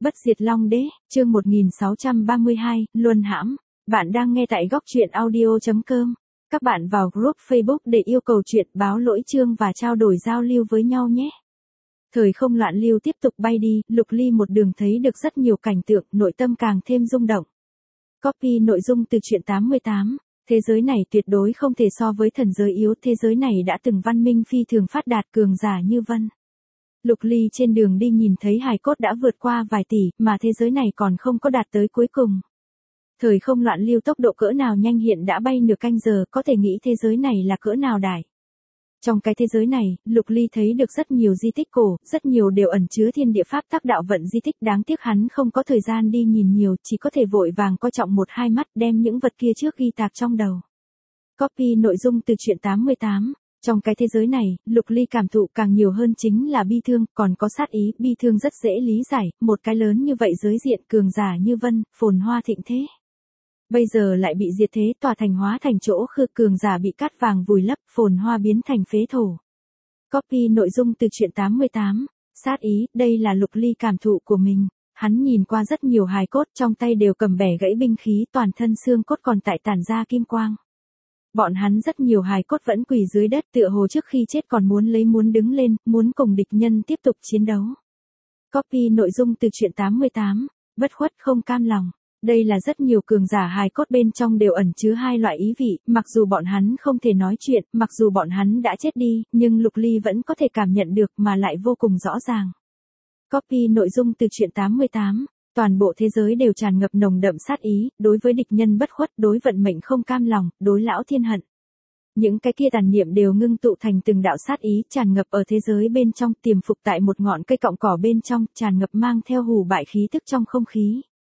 Bất diệt Long Đế, chương 1632, Luân hãm. Bạn đang nghe tại góc truyện audio.com. Các bạn vào group Facebook để yêu cầu chuyện báo lỗi chương và trao đổi giao lưu với nhau nhé. Thời không loạn lưu tiếp tục bay đi, Lục Ly một đường thấy được rất nhiều cảnh tượng, nội tâm càng thêm rung động. Copy nội dung từ truyện 88. Thế giới này tuyệt đối không thể so với thần giới yếu, thế giới này đã từng văn minh phi thường phát đạt, cường giả như vân. Lục Ly trên đường đi nhìn thấy hài cốt đã vượt qua vài tỷ, mà thế giới này còn không có đạt tới cuối cùng. Thời không loạn lưu tốc độ cỡ nào nhanh, hiện đã bay nửa canh giờ, có thể nghĩ thế giới này là cỡ nào đại. Trong cái thế giới này, Lục Ly thấy được rất nhiều di tích cổ, rất nhiều đều ẩn chứa thiên địa pháp tắc đạo vận di tích, đáng tiếc hắn không có thời gian đi nhìn nhiều, chỉ có thể vội vàng coi trọng một hai mắt đem những vật kia trước ghi tạc trong đầu. Copy nội dung từ truyện 88. Trong cái thế giới này, Lục Ly cảm thụ càng nhiều hơn chính là bi thương, còn có sát ý. Bi thương rất dễ lý giải, một cái lớn như vậy giới diện, cường giả như vân, phồn hoa thịnh thế. Bây giờ lại bị diệt thế, tòa thành hóa thành chỗ khư, cường giả bị cát vàng vùi lấp, phồn hoa biến thành phế thổ. Copy nội dung từ truyện 88. Sát ý, đây là Lục Ly cảm thụ của mình. Hắn nhìn qua rất nhiều hài cốt, trong tay đều cầm bẻ gãy binh khí, toàn thân xương cốt còn tại tản ra kim quang. Bọn hắn rất nhiều hài cốt vẫn quỳ dưới đất, tựa hồ trước khi chết còn muốn đứng lên, muốn cùng địch nhân tiếp tục chiến đấu. Copy nội dung từ truyện 88. Bất khuất không cam lòng. Đây là rất nhiều cường giả hài cốt, bên trong đều ẩn chứa hai loại ý vị, mặc dù bọn hắn không thể nói chuyện, mặc dù bọn hắn đã chết đi, nhưng Lục Ly vẫn có thể cảm nhận được, mà lại vô cùng rõ ràng. Copy nội dung từ truyện 88. Toàn bộ thế giới đều tràn ngập nồng đậm sát ý, đối với địch nhân bất khuất, đối vận mệnh không cam lòng, đối lão thiên hận. Những cái kia tàn niệm đều ngưng tụ thành từng đạo sát ý, tràn ngập ở thế giới bên trong, tiềm phục tại một ngọn cây cọng cỏ bên trong, tràn ngập mang theo hù bại khí tức trong không khí.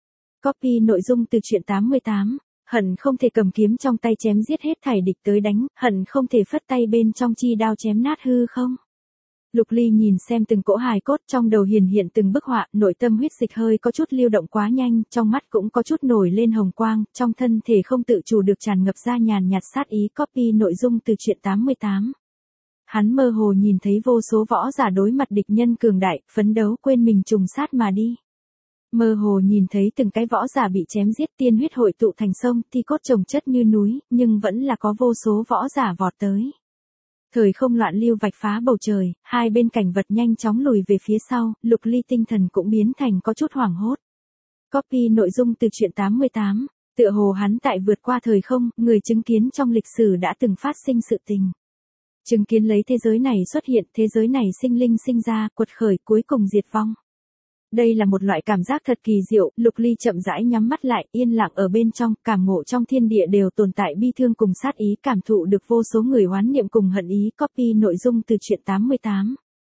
Copy nội dung từ truyện 88. Hận không thể cầm kiếm trong tay chém giết hết thảy địch tới đánh, hận không thể phất tay bên trong chi đao chém nát hư không. Lục Ly nhìn xem từng cỗ hài cốt, trong đầu hiện từng bức họa, nội tâm huyết dịch hơi có chút lưu động quá nhanh, trong mắt cũng có chút nổi lên hồng quang, trong thân thể không tự chủ được tràn ngập ra nhàn nhạt sát ý. Copy nội dung từ truyện 88. Hắn mơ hồ nhìn thấy vô số võ giả đối mặt địch nhân cường đại, phấn đấu quên mình trùng sát mà đi. Mơ hồ nhìn thấy từng cái võ giả bị chém giết, tiên huyết hội tụ thành sông, thi cốt chồng chất như núi, nhưng vẫn là có vô số võ giả vọt tới. Thời không loạn lưu vạch phá bầu trời, hai bên cảnh vật nhanh chóng lùi về phía sau, Lục Ly tinh thần cũng biến thành có chút hoảng hốt. Copy nội dung từ truyện 88. Tựa hồ hắn tại vượt qua thời không, người chứng kiến trong lịch sử đã từng phát sinh sự tình. Chứng kiến lấy thế giới này xuất hiện, thế giới này sinh linh sinh ra, quật khởi, cuối cùng diệt vong. Đây là một loại cảm giác thật kỳ diệu, Lục Ly chậm rãi nhắm mắt lại, yên lặng ở bên trong, cảm ngộ trong thiên địa đều tồn tại bi thương cùng sát ý, cảm thụ được vô số người oán niệm cùng hận ý. Copy nội dung từ truyện 88.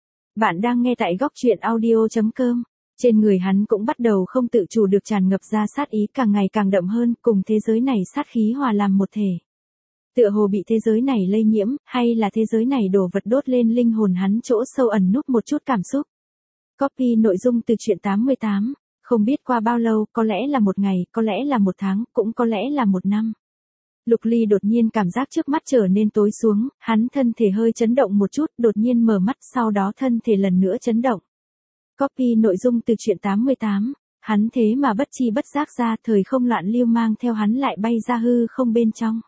Bạn đang nghe tại góc truyện audio.com. Trên người hắn cũng bắt đầu không tự chủ được tràn ngập ra sát ý, càng ngày càng đậm hơn, cùng thế giới này sát khí hòa làm một thể. Tựa hồ bị thế giới này lây nhiễm, hay là thế giới này đổ vật đốt lên linh hồn hắn chỗ sâu ẩn núp một chút cảm xúc. Copy nội dung từ truyện 88. Không biết qua bao lâu, có lẽ là một ngày, có lẽ là một tháng, cũng có lẽ là một năm. Lục Ly đột nhiên cảm giác trước mắt trở nên tối xuống, hắn thân thể hơi chấn động một chút, đột nhiên mở mắt, sau đó thân thể lần nữa chấn động. Copy nội dung từ truyện 88. Hắn thế mà bất chi bất giác ra, thời không loạn lưu mang theo hắn lại bay ra hư không bên trong.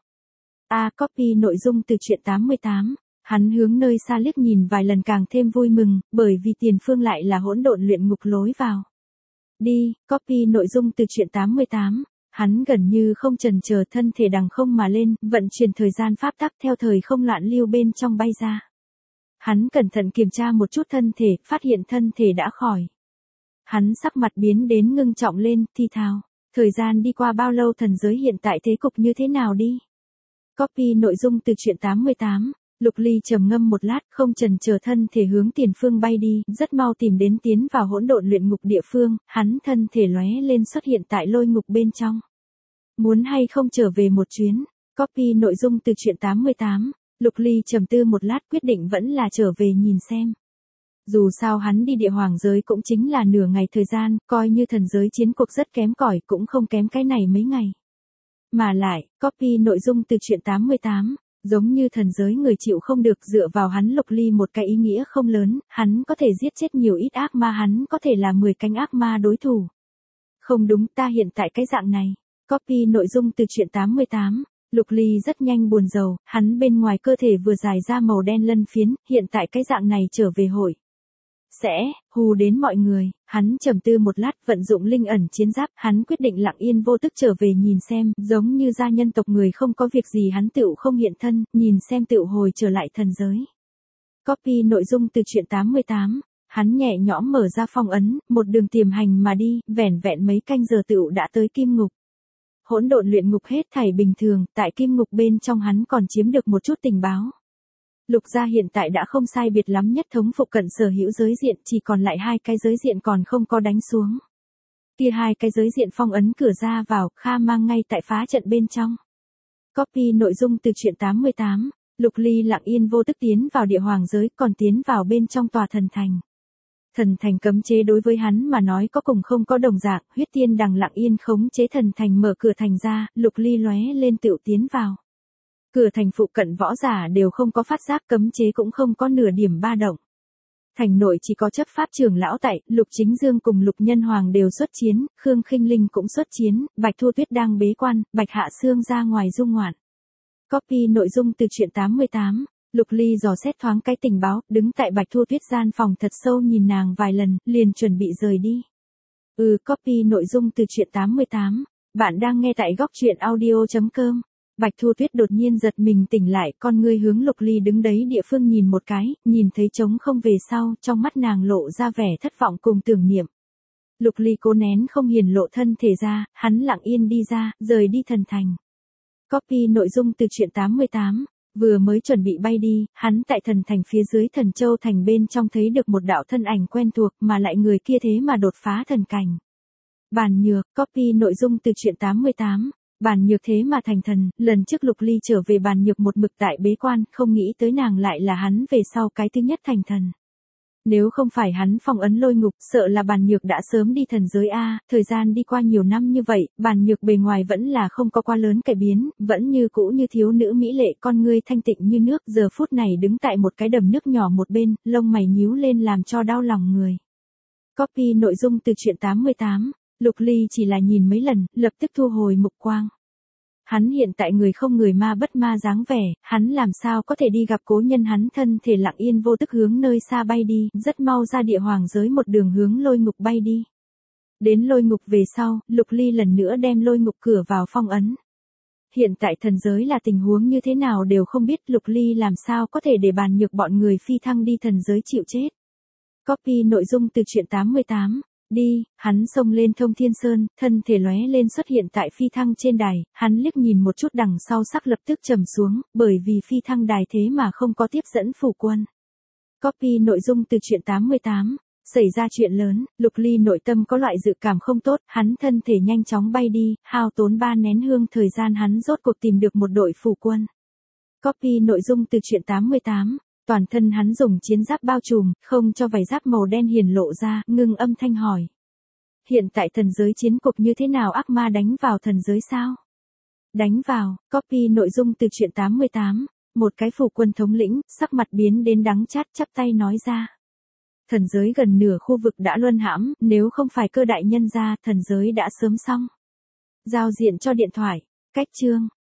Copy nội dung từ truyện 88. Hắn hướng nơi xa liếc nhìn vài lần càng thêm vui mừng, bởi vì tiền phương lại là hỗn độn luyện ngục lối vào. Đi, copy nội dung từ truyện 88. Hắn gần như không chần chờ, thân thể đằng không mà lên, vận chuyển thời gian pháp tắc theo thời không loạn lưu bên trong bay ra. Hắn cẩn thận kiểm tra một chút thân thể, phát hiện thân thể đã khỏi. Hắn sắc mặt biến đến ngưng trọng lên, thi thào. Thời gian đi qua bao lâu, thần giới hiện tại thế cục như thế nào đi? Copy nội dung từ truyện 88. Lục Ly trầm ngâm một lát, không chần chờ thân thể hướng tiền phương bay đi, rất mau tìm đến tiến vào hỗn độn luyện ngục địa phương, hắn thân thể lóe lên xuất hiện tại lôi ngục bên trong. Muốn hay không trở về một chuyến? Copy nội dung từ truyện 88. Lục Ly trầm tư một lát, quyết định vẫn là trở về nhìn xem. Dù sao hắn đi địa hoàng giới cũng chính là nửa ngày thời gian, coi như thần giới chiến cuộc rất kém cỏi cũng không kém cái này mấy ngày. Mà lại, copy nội dung từ truyện 88. Giống như thần giới người chịu không được, dựa vào hắn Lục Ly một cái ý nghĩa không lớn, hắn có thể giết chết nhiều ít ác ma, hắn có thể là 10 cánh ác ma đối thủ. Không đúng, ta hiện tại cái dạng này. Copy nội dung từ truyện 88. Lục Ly rất nhanh buồn rầu, hắn bên ngoài cơ thể vừa dài ra màu đen lân phiến, hiện tại cái dạng này trở về hội sẽ hù đến mọi người. Hắn trầm tư một lát, vận dụng linh ẩn chiến giáp, hắn quyết định lặng yên vô tức trở về nhìn xem, giống như gia nhân tộc người không có việc gì hắn tựu không hiện thân, nhìn xem tựu hồi trở lại thần giới. Copy nội dung từ truyện 88. Hắn nhẹ nhõm mở ra phong ấn, một đường tiềm hành mà đi, vẻn vẹn mấy canh giờ tựu đã tới kim ngục. Hỗn độn luyện ngục hết thảy bình thường, tại kim ngục bên trong hắn còn chiếm được một chút tình báo. Lục gia hiện tại đã không sai biệt lắm nhất thống phụ cận sở hữu giới diện, chỉ còn lại 2 cái giới diện còn không có đánh xuống. Kia 2 cái giới diện phong ấn cửa ra vào, Kha mang ngay tại phá trận bên trong. Copy nội dung từ truyện 88. Lục Ly lặng yên vô tức tiến vào địa hoàng giới, còn tiến vào bên trong tòa thần thành. Thần thành cấm chế đối với hắn mà nói có cùng không có đồng dạng, huyết tiên đằng lặng yên khống chế thần thành mở cửa thành ra, Lục Ly lóe lên tựu tiến vào. Cửa thành phụ cận võ giả đều không có phát giác, cấm chế cũng không có nửa điểm ba động. Thành nội chỉ có chấp pháp trưởng lão tại, Lục Chính Dương cùng Lục Nhân Hoàng đều xuất chiến, Khương Khinh Linh cũng xuất chiến, Bạch Thu Tuyết đang bế quan, Bạch Hạ Sương ra ngoài dung ngoạn. Copy nội dung từ truyện 88. Lục Ly dò xét thoáng cái tình báo, đứng tại Bạch Thu Tuyết gian phòng thật sâu nhìn nàng vài lần, liền chuẩn bị rời đi. Copy nội dung từ truyện 88. Bạn đang nghe tại góc truyện audio.com. Bạch Thu Tuyết đột nhiên giật mình tỉnh lại, con ngươi hướng Lục Ly đứng đấy địa phương nhìn một cái, nhìn thấy trống không về sau, trong mắt nàng lộ ra vẻ thất vọng cùng tưởng niệm. Lục Ly cố nén không hiển lộ thân thể ra, hắn lặng yên đi ra, rời đi thần thành. Copy nội dung từ truyện 88. Vừa mới chuẩn bị bay đi, hắn tại thần thành phía dưới Thần Châu thành bên trong thấy được một đạo thân ảnh quen thuộc, mà lại người kia thế mà đột phá thần cảnh. Bàn Nhược. Copy nội dung từ truyện 88. Bàn Nhược thế mà thành thần, lần trước Lục Ly trở về Bàn Nhược một mực tại bế quan, không nghĩ tới nàng lại là hắn về sau cái thứ nhất thành thần. Nếu không phải hắn phong ấn lôi ngục, sợ là Bàn Nhược đã sớm đi thần giới A, thời gian đi qua nhiều năm như vậy, Bàn Nhược bề ngoài vẫn là không có quá lớn cải biến, vẫn như cũ như thiếu nữ mỹ lệ, con ngươi thanh tịnh như nước, giờ phút này đứng tại một cái đầm nước nhỏ một bên, lông mày nhíu lên làm cho đau lòng người. Copy nội dung từ truyện 88. Lục Ly chỉ là nhìn mấy lần, lập tức thu hồi mục quang. Hắn hiện tại người không người ma bất ma dáng vẻ, hắn làm sao có thể đi gặp cố nhân, hắn thân thể lặng yên vô tức hướng nơi xa bay đi, rất mau ra địa hoàng giới một đường hướng lôi ngục bay đi. Đến lôi ngục về sau, Lục Ly lần nữa đem lôi ngục cửa vào phong ấn. Hiện tại thần giới là tình huống như thế nào đều không biết, Lục Ly làm sao có thể để Bàn Nhược bọn người phi thăng đi thần giới chịu chết. Copy nội dung từ truyện 88. Đi, hắn xông lên Thông Thiên Sơn, thân thể lóe lên xuất hiện tại phi thăng trên đài, hắn liếc nhìn một chút đằng sau sắc lập tức trầm xuống, bởi vì phi thăng đài thế mà không có tiếp dẫn phủ quân. Copy nội dung từ truyện 88. Xảy ra chuyện lớn, Lục Ly nội tâm có loại dự cảm không tốt, hắn thân thể nhanh chóng bay đi, hao tốn 3 nén hương thời gian hắn rốt cuộc tìm được một đội phủ quân. Copy nội dung từ truyện 88. Toàn thân hắn dùng chiến giáp bao trùm, không cho vảy giáp màu đen hiển lộ ra, ngưng âm thanh hỏi. Hiện tại thần giới chiến cục như thế nào, ác ma đánh vào thần giới sao? Đánh vào. Copy nội dung từ truyện 88. Một cái phủ quân thống lĩnh, sắc mặt biến đến đắng chát, chắp tay nói ra. Thần giới gần nửa khu vực đã luân hãm, nếu không phải Cơ đại nhân ra, thần giới đã sớm xong. Giao diện cho điện thoại. Cách chương.